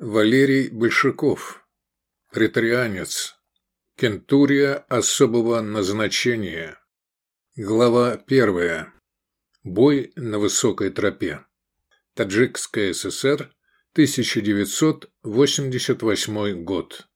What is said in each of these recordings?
Валерий Большаков. Претарианец. Кентурия особого назначения. Глава 1. Бой на высокой тропе. Таджикская ССР, 1988 год.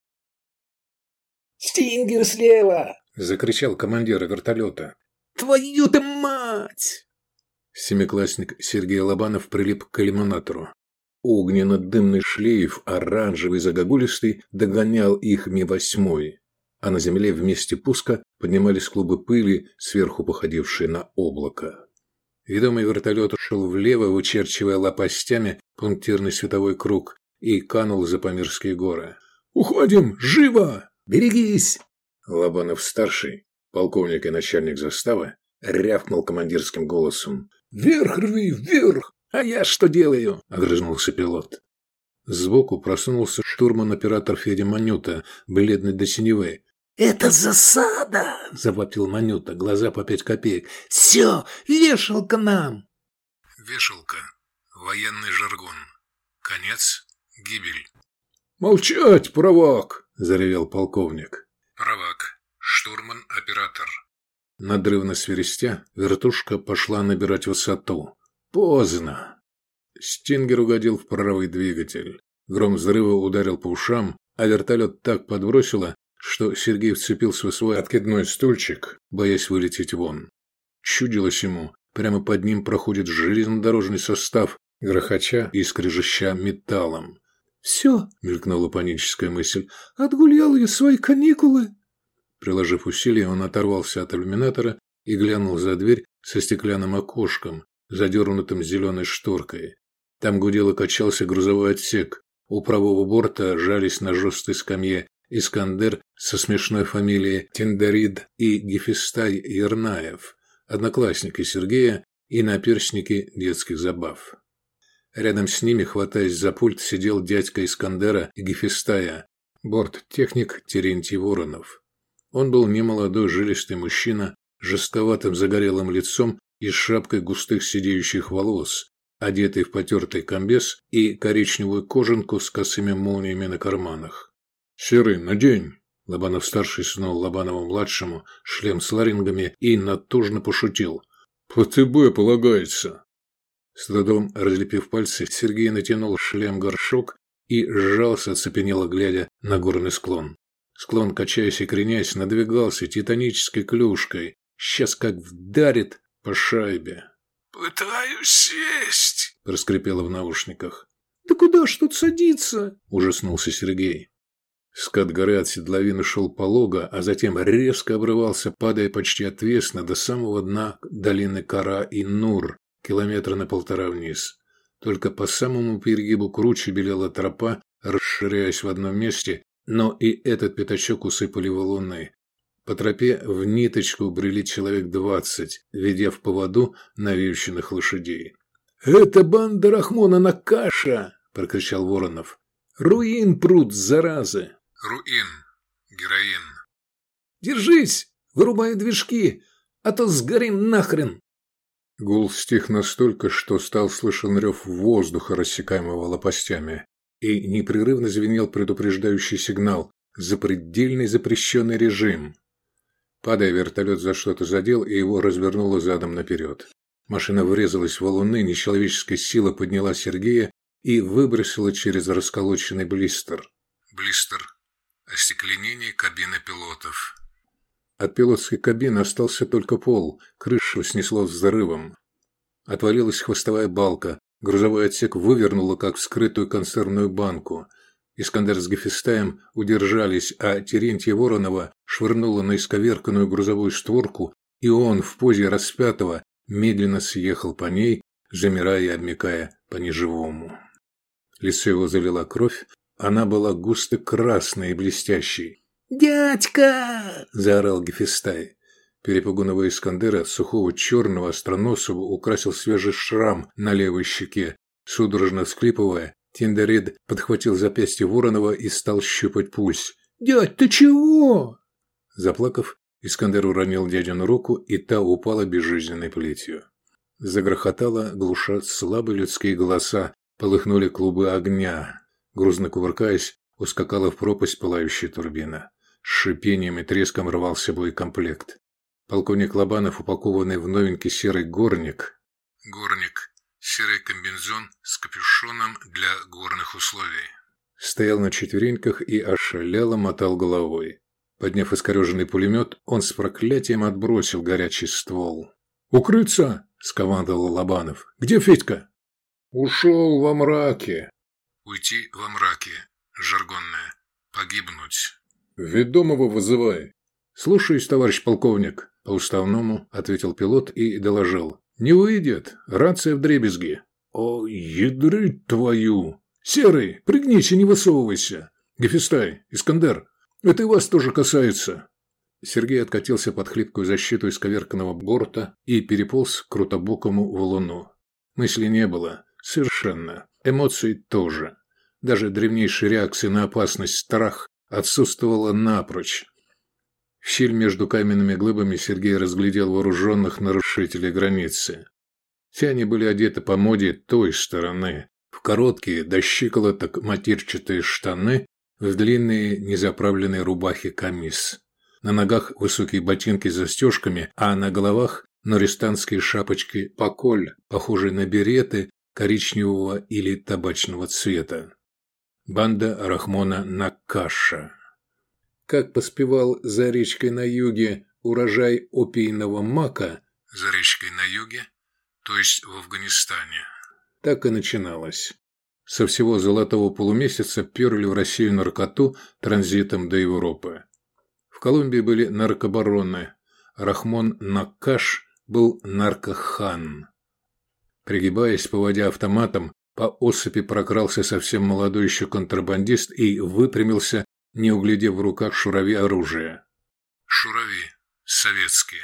«Стингер слева!» – закричал командир вертолета. «Твою-то мать!» Семиклассник Сергей Лобанов прилип к иллюминатору. Огненно-дымный шлейф, оранжевый загогулистый, догонял их Ми-8, а на земле в месте пуска поднимались клубы пыли, сверху походившие на облако. Ведомый вертолет ушел влево, вычерчивая лопастями пунктирный световой круг, и канул за Памирские горы. «Уходим! Живо! Берегись!» Лобанов-старший, полковник и начальник заставы, рявкнул командирским голосом. «Вверх рви, вверх! А я что делаю?» – огрызнулся пилот. Сбоку просунулся штурман-оператор Федя Манюта, бледный до синевы. «Это засада!» – завопил Манюта, глаза по 5 копеек. «Все, вешалка нам!» Вешалка. Военный жаргон. Конец. Гибель. «Молчать, правак!» – заревел полковник. Правак. Штурман-оператор. Надрывно свирестя, вертушка пошла набирать высоту. Поздно. Стингер угодил в правый двигатель. Гром взрыва ударил по ушам, а вертолет так подбросило, что Сергей вцепился в свой откидной стульчик, боясь вылететь вон. Чудилось ему, прямо под ним проходит железнодорожный состав, грохоча и скрежеща металлом. «Все», — мелькнула паническая мысль, — «отгулял я свои каникулы». Приложив усилия, он оторвался от иллюминатора и глянул за дверь со стеклянным окошком, задернутым зеленой шторкой. Там гудел и качался грузовой отсек. У правого борта жались на жесткой скамье Искандер со смешной фамилией Тиндарид и Гефестай Ернаев, одноклассники Сергея и наперстники детских забав. Рядом с ними, хватаясь за пульт, сидел дядька Искандера и Гефестая, борттехник Терентий Воронов. Он был немолодой жилистый мужчина, с жестковатым загорелым лицом и шапкой густых сидеющих волос, одетый в потертый комбез и коричневую кожанку с косыми молниями на карманах. «Серый, надень!» Лобанов-старший сунул Лобанову-младшему шлем с ларингами и натужно пошутил. «По ТБ полагается!» С трудом разлепив пальцы, Сергей натянул шлем-горшок и сжался, оцепенело глядя на горный склон. Склон, качаясь и кренясь, надвигался титанической клюшкой. Сейчас как вдарит по шайбе. «Пытаюсь сесть», – проскрипело в наушниках. «Да куда ж тут садиться?» – ужаснулся Сергей. Скат горы от седловины шел полого, а затем резко обрывался, падая почти отвесно до самого дна долины Кара и Нур, километра на 1,5 вниз. Только по самому перегибу круче белела тропа, расширяясь в одном месте, но и этот пятачок усыпали валуны. По тропе в ниточку брели человек 20, ведя в поводу навьюченных лошадей. «Это банда Рахмона Накаша!» – прокричал Воронов. «Руин пруд, заразы!» «Руин. Героин». «Держись! Вырубай движки, а то сгорим нахрен!» Гул стих настолько, что стал слышен рев воздуха, рассекаемого лопастями, и непрерывно звенел предупреждающий сигнал «Запредельный запрещенный режим». Падая, вертолет за что-то задел, и его развернуло задом наперед. Машина врезалась в валуны, нечеловеческая сила подняла Сергея и выбросила через расколоченный блистер. Блистер. Остекленение кабины пилотов. От пилотской кабины остался только пол, крышу снесло взрывом. Отвалилась хвостовая балка, грузовой отсек вывернуло, как вскрытую консервную банку. Искандер с Гефестаем удержались, а Терентия Воронова швырнула на исковерканную грузовую створку, и он в позе распятого медленно съехал по ней, замирая и обмякая по неживому. Лицо его залила кровь, она была густо красной и блестящей. «Дядька!» – заорал Гефестай. Перепуганного Искандера, сухого черного остроносого, украсил свежий шрам на левой щеке. Судорожно всхлипывая, Тиндарид подхватил запястье Воронова и стал щупать пульс. «Дядь, ты чего?» Заплакав, Искандер уронил дядину руку, и та упала безжизненной плетью. Загрохотало, глуша слабые людские голоса, полыхнули клубы огня. грузно кувыркаясь, ускакала в пропасть пылающая турбина. С шипением и треском рвался боекомплект. Полковник Лобанов, упакованный в новенький серый горник. Горник – серый комбинезон с капюшоном для горных условий. Стоял на четвереньках и ошалело мотал головой. Подняв искореженный пулемет, он с проклятием отбросил горячий ствол. «Укрыться!» – скомандовал Лобанов. «Где Федька?» «Ушел во мраке». «Уйти во мраке. Жаргонное. Погибнуть». «Ведомого вызывай». «Слушаюсь, товарищ полковник», – по-уставному ответил пилот и доложил. «Не выйдет. Рация вдребезги». «О, ядрить твою! Серый, пригнись и не высовывайся. Гефестай, Искандер, это и вас тоже касается». Сергей откатился под хлипкую защиту исковерканного борта и переполз к крутобокому валуну. Мысли не было. Совершенно. Эмоций тоже. Даже древнейшей реакции на опасность страх отсутствовала напрочь. В щель между каменными глыбами Сергей разглядел вооруженных нарушителей границы. Все они были одеты по моде той стороны, в короткие до щиколоток матерчатые штаны, в длинные незаправленные рубахи-камис. На ногах высокие ботинки с застежками, а на головах нуристанские шапочки-поколь, похожие на береты коричневого или табачного цвета. Банда Рахмона Накаша. Как поспевал за речкой на юге урожай опийного мака, за речкой на юге, то есть в Афганистане, так и начиналось. Со всего золотого полумесяца перли в Россию наркоту транзитом до Европы. В Колумбии были наркобароны. Рахмон Накаш был наркохан. Пригибаясь, поводя автоматом, по осыпи прокрался совсем молодой еще контрабандист и выпрямился, не углядев в руках шурави оружия. Шурави. Советские.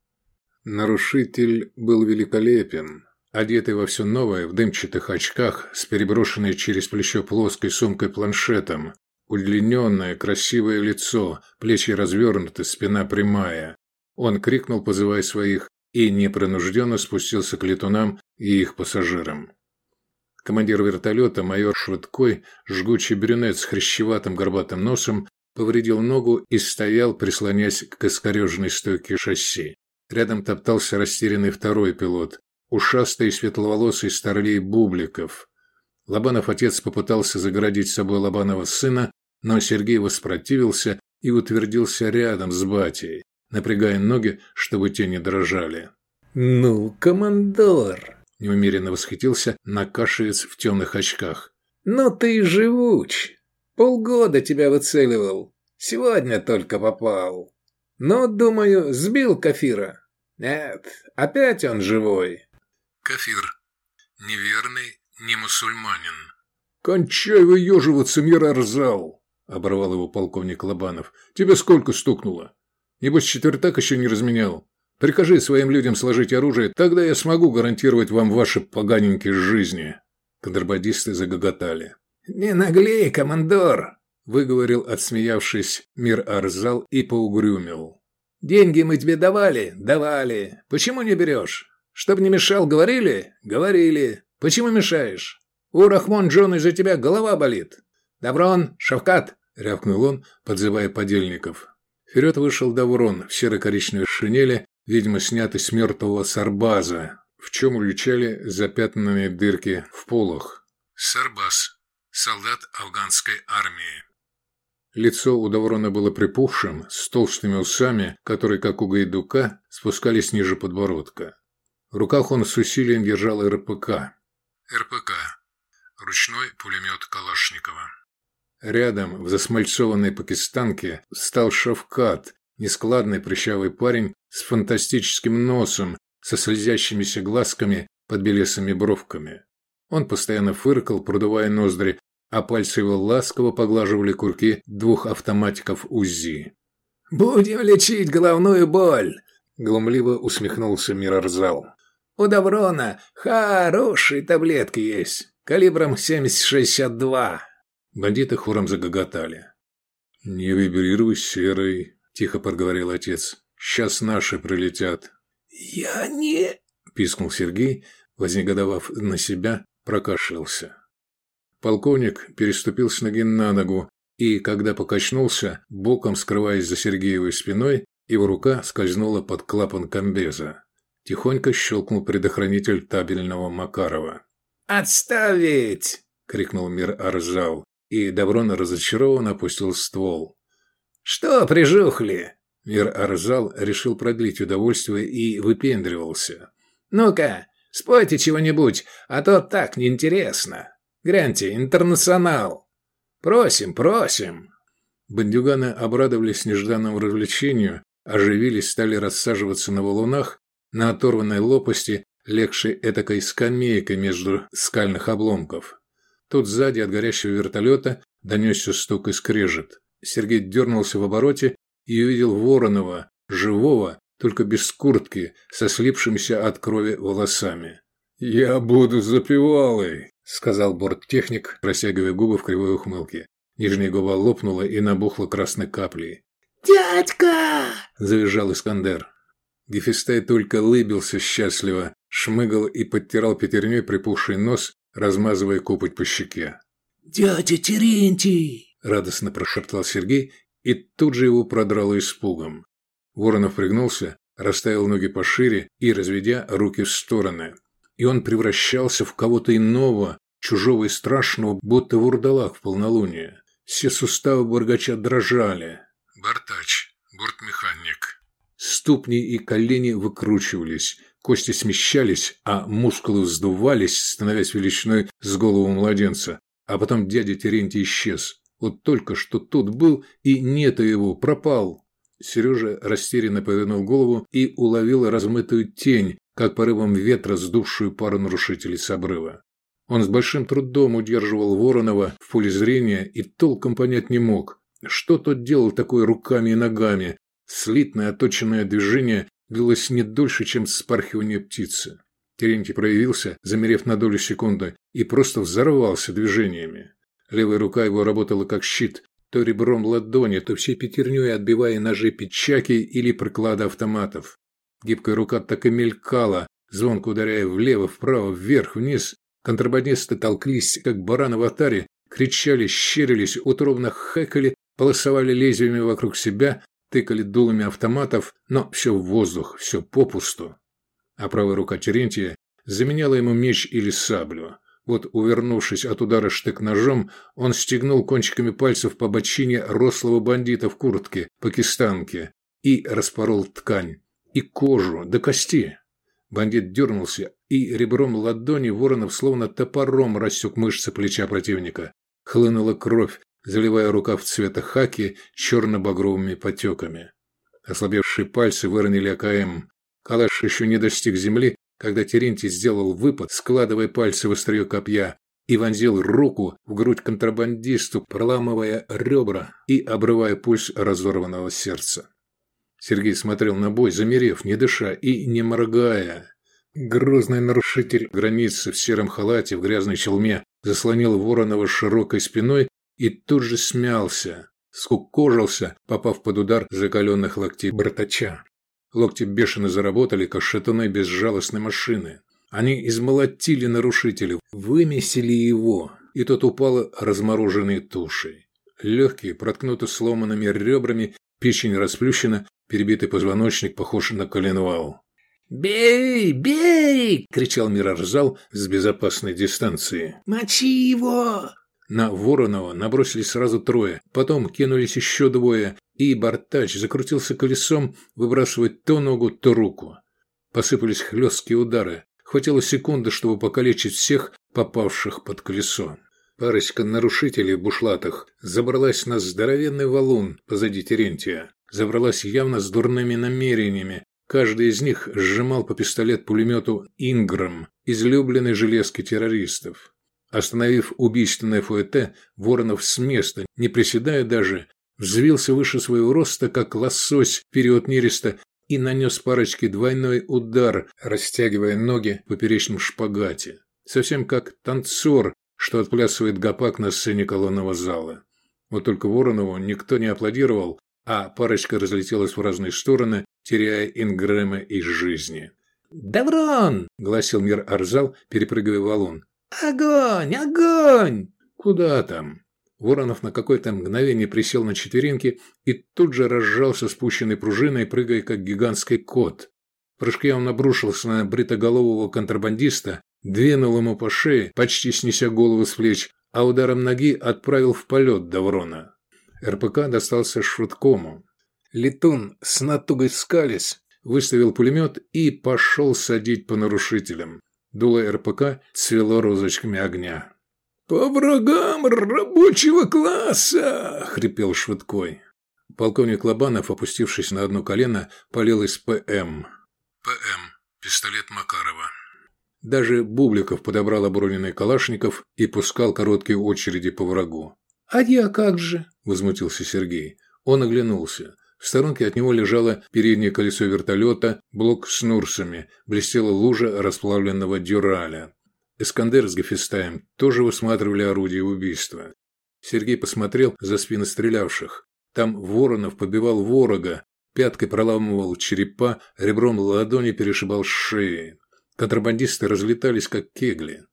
Нарушитель был великолепен. Одетый во все новое, в дымчатых очках, с переброшенной через плечо плоской сумкой-планшетом. Удлиненное, красивое лицо, плечи развернуты, спина прямая. Он крикнул, позывая своих, и непринужденно спустился к летунам и их пассажирам. Командир вертолета, майор Швыдкой, жгучий брюнет с хрящеватым горбатым носом, повредил ногу и стоял, прислонясь к искореженной стойке шасси. Рядом топтался растерянный второй пилот, ушастый и светловолосый старлей Бубликов. Лобанов отец попытался загородить собой Лобанова сына, но Сергей воспротивился и утвердился рядом с батей, напрягая ноги, чтобы те не дрожали. «Ну, командор!» – неумеренно восхитился накашевец в темных очках. «Ну ты живуч! Полгода тебя выцеливал. Сегодня только попал. Но, думаю, сбил Кафира. Нет, опять он живой». Кафир. Неверный, не мусульманин. «Кончай выеживаться, Мирарзал!» – оборвал его полковник Лобанов. «Тебе сколько стукнуло? Небось, четвертак еще не разменял. Прикажи своим людям сложить оружие, тогда я смогу гарантировать вам ваши поганенькие жизни». Контрабандисты загоготали. «Не наглей, командор!» – выговорил, отсмеявшись, Мир-Арзал и поугрюмил. «Деньги мы тебе давали? Давали. Почему не берешь? Чтоб не мешал, говорили? Говорили. Почему мешаешь? У Рахмон Джон из-за тебя голова болит. Даврон, Шавкат!» – рявкнул он, подзывая подельников. Вперед вышел Даврон в серо-коричневой шинели, видимо, снятый с мертвого сарбаза, в чем уличали запятнанные дырки в полах. Сарбаз. Солдат афганской армии. Лицо у Даврона было припухшим, с толстыми усами, которые, как у гайдука, спускались ниже подбородка. В руках он с усилием держал РПК. РПК. Ручной пулемет Калашникова. Рядом, в засмальцованной пакистанке, встал Шавкат, нескладный прыщавый парень с фантастическим носом, со слезящимися глазками под белесыми бровками. Он постоянно фыркал, продувая ноздри, а пальцы его ласково поглаживали курки двух автоматиков УЗИ. «Будем лечить головную боль!» – глумливо усмехнулся Мирарзал. «У Даврона хорошие таблетки есть, калибром 7,62». Бандиты хором загоготали. «Не вибрируй, Серый», – тихо проговорил отец. «Сейчас наши прилетят». «Я не...» – пискнул Сергей, вознегодовав на себя, прокашлялся. Полковник переступил с ноги на ногу, и, когда покачнулся, боком скрываясь за Сергеевой спиной, его рука скользнула под клапан комбеза. Тихонько щелкнул предохранитель табельного Макарова. «Отставить!» — крикнул Мир-Арзал, и Даврон разочарованно опустил ствол. «Что прижухли?» Мир-Арзал решил продлить удовольствие и выпендривался. «Ну-ка, спойте чего-нибудь, а то так неинтересно. Гляньте, интернационал. Просим, просим!» Бандюганы обрадовались нежданному развлечению, оживились, стали рассаживаться на валунах, на оторванной лопасти, легшей этакой скамейкой между скальных обломков. Тут сзади от горящего вертолета донесся стук и скрежет. Сергей дернулся в обороте и увидел Воронова, живого, только без куртки, со слипшимися от крови волосами. «Я буду запевалой», — сказал борттехник, растягивая губы в кривой ухмылке. Нижняя губа лопнула и набухла красной каплей. «Дядька!» – завизжал Искандер. Гефестай только лыбился счастливо, шмыгал и подтирал пятерней припухший нос, размазывая копоть по щеке. «Дядя Терентий!» – радостно прошептал Сергей, и тут же его продрало испугом. Воронов пригнулся, расставил ноги пошире и, разведя руки в стороны. И он превращался в кого-то иного, чужого и страшного, будто вурдалак в полнолуние. Все суставы Баргача дрожали. Бортач, бортмеханик. Ступни и колени выкручивались, кости смещались, а мускулы вздувались, становясь величиной с голову младенца. А потом дядя Терентий исчез. Вот только что тут был, и нет его, пропал. Сережа растерянно повернул голову и уловил размытую тень, как порывом ветра сдувшую пару нарушителей с обрыва. Он с большим трудом удерживал Воронова в поле зрения и толком понять не мог, что тот делал такое руками и ногами. Слитное оточенное движение длилось не дольше, чем вспархивание птицы. Терентий проявился, замерев на долю секунды, и просто взорвался движениями. Левая рука его работала как щит, то ребром ладони, то всей пятерней отбивая ножи пятчаки или приклады автоматов. Гибкая рука так и мелькала, звонко ударяя влево, вправо, вверх, вниз. Контрабандисты толклись, как бараны в атаре, кричали, щерились, утробно хэкали, полосовали лезвиями вокруг себя, тыкали дулами автоматов, но все в воздух, все попусту. А правая рука Терентия заменяла ему меч или саблю. Вот, увернувшись от удара штык-ножом, он стегнул кончиками пальцев по бочине рослого бандита в куртке, пакистанке, и распорол ткань, и кожу до кости. Бандит дернулся, и ребром ладони Воронов словно топором рассек мышцы плеча противника. Хлынула кровь, заливая рукав цвета хаки черно-багровыми потеками. Ослабевшие пальцы выронили АКМ. Калаш еще не достиг земли, когда Терентий сделал выпад, складывая пальцы в острие копья, и вонзил руку в грудь контрабандисту, проламывая ребра и обрывая пульс разорванного сердца. Сергей смотрел на бой, замерев, не дыша и не моргая. Грозный нарушитель границы в сером халате, в грязной челме, заслонил Воронова широкой спиной и тут же смялся, скукожился, попав под удар закаленных локтей Бортача. Локти бешено заработали, как шатуны безжалостной машины. Они измолотили нарушителя, вымесили его, и тот упал размороженной тушей. Легкие, проткнуты сломанными ребрами, печень расплющена, перебитый позвоночник похож на коленвал. «Бей! Бей!» – кричал Мир-Арзал с безопасной дистанции. «Мочи его!» На Воронова набросились сразу трое, потом кинулись еще двое, и Бортач закрутился колесом, выбрасывая то ногу, то руку. Посыпались хлесткие удары. Хватило секунды, чтобы покалечить всех, попавших под колесо. Парочка нарушителей в бушлатах забралась на здоровенный валун позади Терентия. Забралась явно с дурными намерениями. Каждый из них сжимал по пистолет-пулемету «Инграм», излюбленной железки террористов. Остановив убийственное фуэте, Воронов с места, не приседая даже, взвился выше своего роста, как лосось вперед нереста, и нанес парочке двойной удар, растягивая ноги в поперечном шпагате. Совсем как танцор, что отплясывает гопак на сцене колонного зала. Вот только Воронову никто не аплодировал, а парочка разлетелась в разные стороны, теряя ингрэмы из жизни. «Даврон!» – гласил Мир-Арзал, перепрыгивая валун. «Огонь! Огонь!» Куда там? Воронов на какое-то мгновение присел на четвереньки и тут же разжался спущенной пружиной, прыгая как гигантский кот. В прыжке он обрушился на бритоголового контрабандиста, двинул ему по шее, почти снеся голову с плеч, а ударом ноги отправил в полет Даврона. РПК достался Швыдкому. Летун, с натугой скалясь, выставил пулемет и пошел садить по нарушителям. Дуло РПК цвело розочками огня. «По врагам рабочего класса!» – хрипел Швыдкой. Полковник Лобанов, опустившись на одно колено, палил из ПМ. ПМ – пистолет Макарова. Даже Бубликов подобрал оброненный калашников и пускал короткие очереди по врагу. «А я как же?» – возмутился Сергей. Он оглянулся. В сторонке от него лежало переднее колесо вертолета, блок с нурсами, блестела лужа расплавленного дюраля. Искандер с Гефестаем тоже высматривали орудие убийства. Сергей посмотрел за спины стрелявших. Там Воронов побивал ворога, пяткой проламывал черепа, ребром ладони перешибал шеи. Контрабандисты разлетались, как кегли.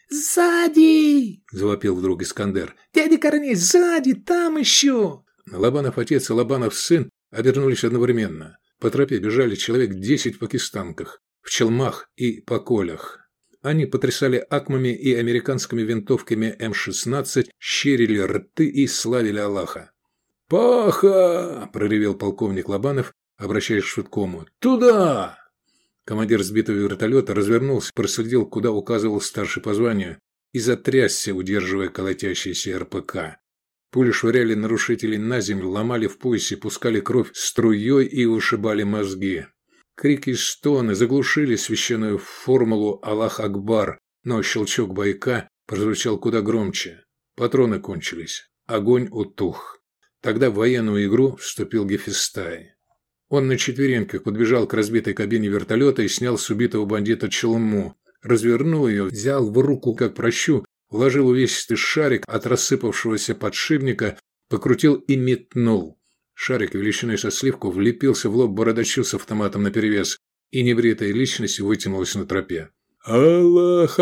«Сзади!» – завопил вдруг Искандер. «Дядя Корней, сзади, там еще!» Лобанов отец и Лобанов сын обернулись одновременно. По тропе бежали человек 10 в пакистанках, в челмах и поколях. Они потрясали акмами и американскими винтовками М-16, щерили рты и славили Аллаха. «Паха!» – проревел полковник Лобанов, обращаясь к Швыдкому. «Туда!» Командир сбитого вертолета развернулся, проследил, куда указывал старший по званию, и затрясся, удерживая колотящийся РПК. Пули швыряли нарушителей на землю, ломали в поясе, пускали кровь струей и вышибали мозги. Крики и стоны заглушили священную формулу «Аллах Акбар», но щелчок байка прозвучал куда громче. Патроны кончились. Огонь утух. Тогда в военную игру вступил Гефестай. Он на четвереньках подбежал к разбитой кабине вертолета и снял с убитого бандита челму. Развернул ее, взял в руку, как прощу, вложил увесистый шарик от рассыпавшегося подшипника, покрутил и метнул. Шарик величиной со сливку влепился в лоб бородачу с автоматом наперевес, и небритая личность вытянулась на тропе. «Аллах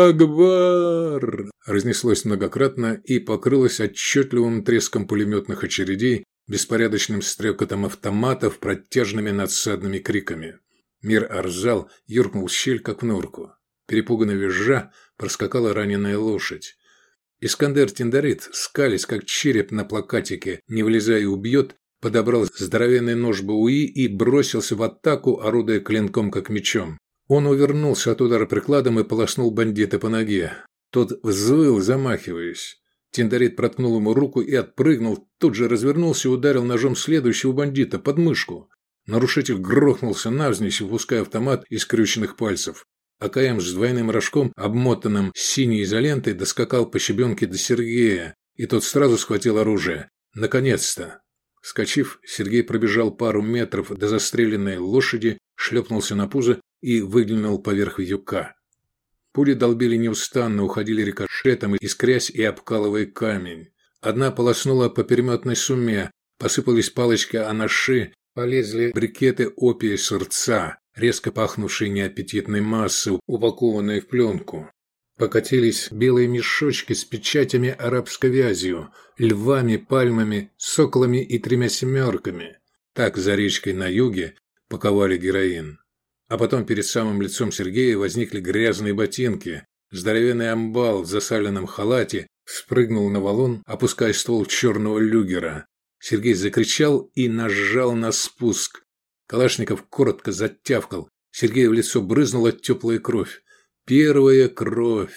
Акбар!» разнеслось многократно и покрылось отчетливым треском пулеметных очередей, беспорядочным стрекотом автоматов, протяжными надсадными криками. Мир Арзал юркнул в щель, как в норку. Перепуганно визжа проскакала раненая лошадь. Искандер Тиндарит, скалясь, как череп на плакатике, не влезая убьет, подобрал здоровенный нож Бауи и бросился в атаку, орудуя клинком, как мечом. Он увернулся от удара прикладом и полоснул бандита по ноге. Тот взвыл, замахиваясь. Тиндарит проткнул ему руку и отпрыгнул, тут же развернулся и ударил ножом следующего бандита под мышку. Нарушитель грохнулся навзничь, выпуская автомат из скрюченных пальцев. АКМ с двойным рожком, обмотанным синей изолентой, доскакал по щебенке до Сергея, и тот сразу схватил оружие. Наконец-то! Вскочив, Сергей пробежал пару метров до застреленной лошади, шлепнулся на пузо и выглянул поверх вьюка. Пули долбили неустанно, уходили рикошетом, искрясь и обкалывая камень. Одна полоснула по переметной суме, посыпались палочки анаши, полезли брикеты опия сырца, резко пахнувшие неаппетитной массой, упакованные в пленку. Покатились белые мешочки с печатями арабской вязью, львами, пальмами, соколами и 3 семерками. Так за речкой на юге паковали героин. А потом перед самым лицом Сергея возникли грязные ботинки. Здоровенный амбал в засаленном халате спрыгнул на валун, опуская ствол черного люгера. Сергей закричал и нажал на спуск. Калашников коротко затявкал. Сергею в лицо брызнула теплая кровь. Первая кровь.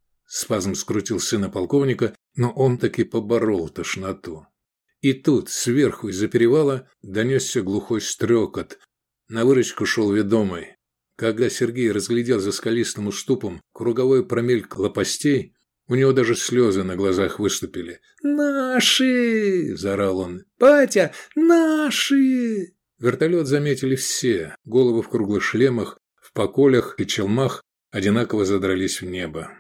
Спазм скрутил сына полковника, но он таки поборол тошноту. И тут, сверху из-за перевала, донесся глухой стрекот. На выручку шел ведомый. Когда Сергей разглядел за скалистым уступом круговой промельк лопастей, у него даже слезы на глазах выступили. «Наши!» – заорал он. «Батя, наши!» Вертолет заметили все. Головы в круглых шлемах, в поколях и челмах одинаково задрались в небо.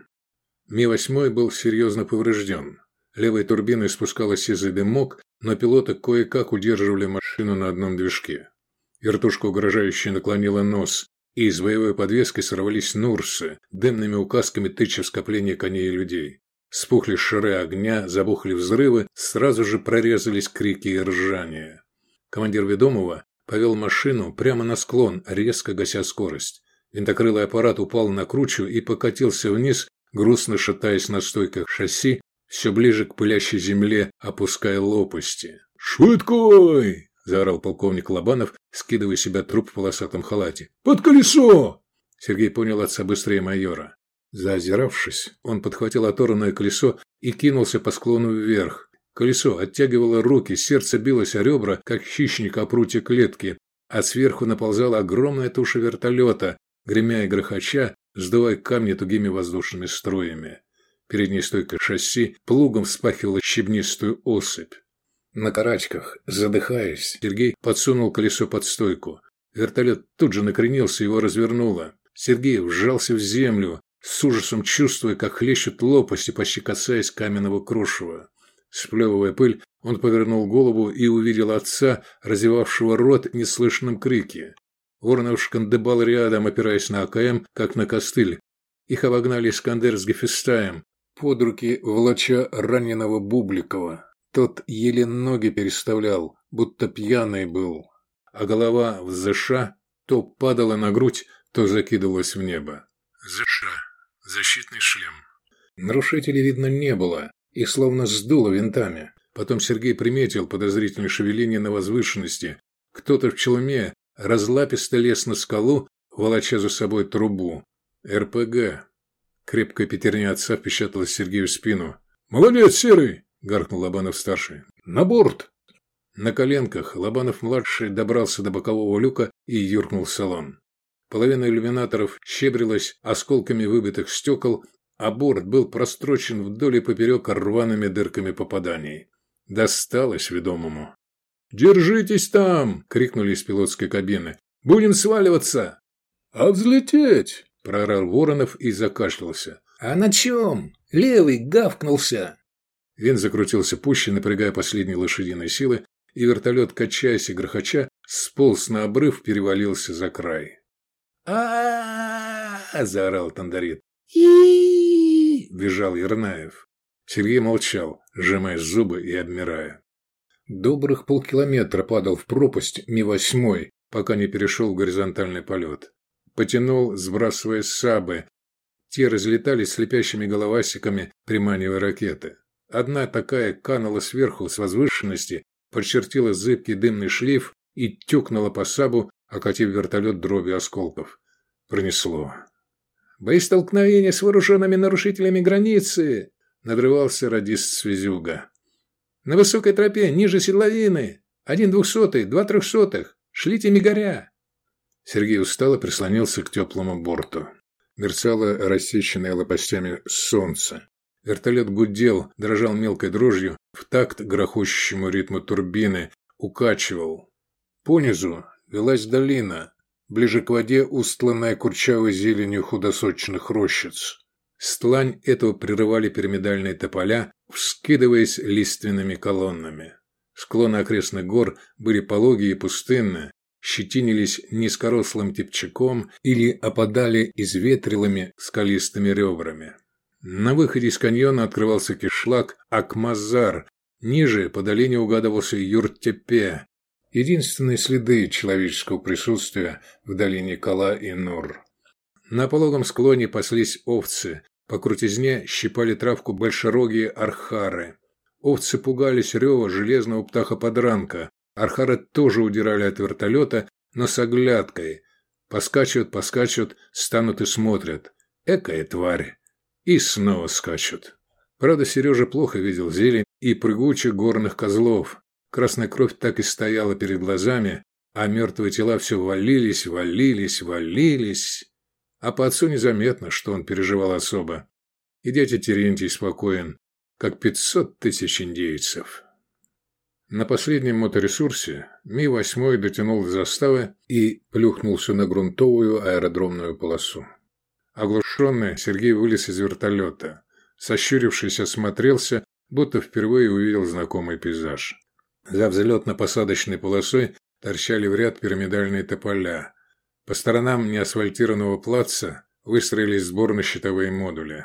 Ми-8 был серьезно поврежден. Левой турбиной спускала сизый дымок, но пилоты кое-как удерживали машину на одном движке. Вертушка угрожающе наклонила нос, и из боевой подвески сорвались нурсы, дымными указками тыча в скопление коней и людей. Вспухли шары огня, забухли взрывы, сразу же прорезались крики и ржание. Командир ведомого повел машину прямо на склон, резко гася скорость. Винтокрылый аппарат упал на кручу и покатился вниз, грустно шатаясь на стойках шасси, все ближе к пылящей земле, опуская лопасти. «Швидкой!» – заорал полковник Лобанов, скидывая с себя труп в полосатом халате. «Под колесо!» Сергей понял отца быстрее майора. Заозиравшись, он подхватил оторванное колесо и кинулся по склону вверх. Колесо оттягивало руки, сердце билось о ребра, как хищник о прутье клетки, а сверху наползала огромная туша вертолета, гремя и грохоча, сдувая камни тугими воздушными струями. Передняя стойка шасси плугом вспахивала щебнистую осыпь. На карачках, задыхаясь, Сергей подсунул колесо под стойку. Вертолет тут же накренился, его развернуло. Сергей вжался в землю, с ужасом чувствуя, как хлещут лопасти, почти касаясь каменного крошева. Сплевывая пыль, он повернул голову и увидел отца, разевавшего рот в неслышном крике. Воронов шкандыбал рядом, опираясь на АКМ, как на костыль. Их обогнали Искандер с Гефестаем, под руки волоча раненого Бубликова. Тот еле ноги переставлял, будто пьяный был, а голова в ЗШ то падала на грудь, то закидывалась в небо. ЗШ. Защитный шлем. Нарушителей видно не было, их словно сдуло винтами. Потом Сергей приметил подозрительное шевеление на возвышенности. Кто-то в челме разлаписто лез на скалу, волоча за собой трубу. РПГ. Крепкая пятерня отца впечаталась Сергею в спину. «Молодец, Серый!» – гаркнул Лобанов-старший. «На борт!» На коленках Лобанов-младший добрался до бокового люка и юркнул в салон. Половина иллюминаторов щебрилась осколками выбитых стекол, а борт был прострочен вдоль и поперек рваными дырками попаданий. Досталось ведомому. «Держитесь там!» – крикнули из пилотской кабины. «Будем сваливаться!» «А взлететь?» – проорал Воронов и закашлялся. «А на чем? Левый гавкнулся!» Винт закрутился пуще, напрягая последние лошадиные силы, и вертолет, качаясь и грохоча, сполз на обрыв, перевалился за край. А заорал Тандарит. И визжал Ернаев. Сергей молчал, сжимая зубы и обмирая. Добрых полкилометра падал в пропасть Ми-8, пока не перешел в горизонтальный полет. Потянул, сбрасывая сабы. Те разлетались слепящими головасиками, приманивая ракеты. Одна такая канула сверху с возвышенности, подчертила зыбкий дымный шлейф и тюкнула по сабу, окатив вертолет дробью осколков. Пронесло. «Боестолкновение с вооруженными нарушителями границы!» – надрывался радист Связюга. «На высокой тропе, ниже седловины. 1 200, 2 300. Шлите мигаря!» Сергей устало прислонился к теплому борту. Мерцало рассеченное лопастями солнце. Вертолет гудел, дрожал мелкой дрожью, в такт грохочущему ритму турбины, укачивал. Понизу велась долина, ближе к воде устланная курчавой зеленью худосочных рощиц. Стлань этого прерывали пирамидальные тополя, вскидываясь лиственными колоннами. Склоны окрестных гор были пологие и пустынные, щетинились низкорослым типчаком или опадали изветрилыми скалистыми ребрами. На выходе из каньона открывался кишлак Акмазар, ниже по долине угадывался Юрт-Тепе, единственные следы человеческого присутствия в долине Кала и Нур. На пологом склоне паслись овцы, по крутизне щипали травку большерогие архары. Овцы пугались рева железного птаха-подранка, архары тоже удирали от вертолета, но с оглядкой. Поскачут, станут и смотрят. Экая тварь! И снова скачут. Правда, Сережа плохо видел зелень и прыгучих горных козлов. Красная кровь так и стояла перед глазами, а мертвые тела все валились. А по отцу незаметно, что он переживал особо. И дядя Терентий спокоен, как 500 тысяч индейцев. На последнем моторесурсе Ми-8 дотянул до заставы и плюхнулся на грунтовую аэродромную полосу. Оглушенный, Сергей вылез из вертолета. Сощурившись, осмотрелся, будто впервые увидел знакомый пейзаж. За взлетно-посадочной полосой торчали в ряд пирамидальные тополя. По сторонам неасфальтированного плаца выстроились сборно-щитовые модули.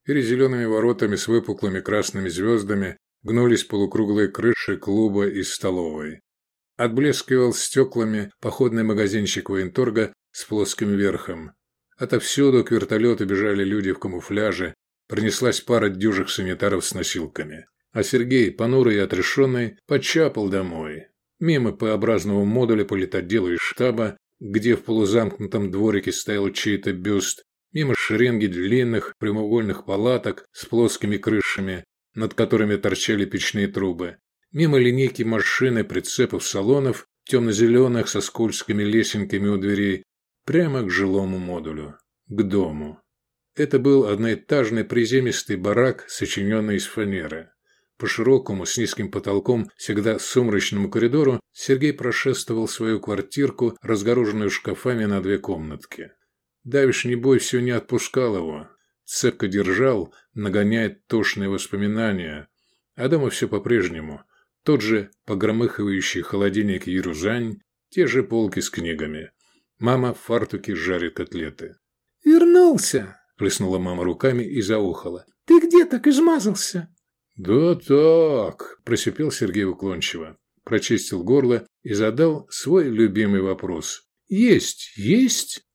Перед зелеными воротами с выпуклыми красными звездами гнулись полукруглые крыши клуба и столовой. Отблескивал стеклами походный магазинчик военторга с плоским верхом. Отовсюду к вертолету бежали люди в камуфляже, пронеслась пара дюжих санитаров с носилками. А Сергей, понурый и отрешенный, почапал домой. Мимо П-образного модуля политотдела и штаба, где в полузамкнутом дворике стоял чей-то бюст, мимо шеренги длинных прямоугольных палаток с плоскими крышами, над которыми торчали печные трубы, мимо линейки машин и прицепов салонов, темно-зеленых со скользкими лесенками у дверей, прямо к жилому модулю, к дому. Это был одноэтажный приземистый барак, сочиненный из фанеры. По широкому, с низким потолком, всегда сумрачному коридору Сергей прошествовал свою квартирку, разгороженную шкафами на 2 комнатки. Давишний бой все не отпускал его. Цепко держал, нагоняя тошные воспоминания. А дома все по-прежнему. Тот же погромыхивающий холодильник Ярузань, те же полки с книгами. Мама в фартуке жарит котлеты. «Вернулся!» – плеснула мама руками и заохала. «Ты где так измазался?» «Да так», – просипел Сергей уклончиво, прочистил горло и задал свой любимый вопрос. «Есть, есть?»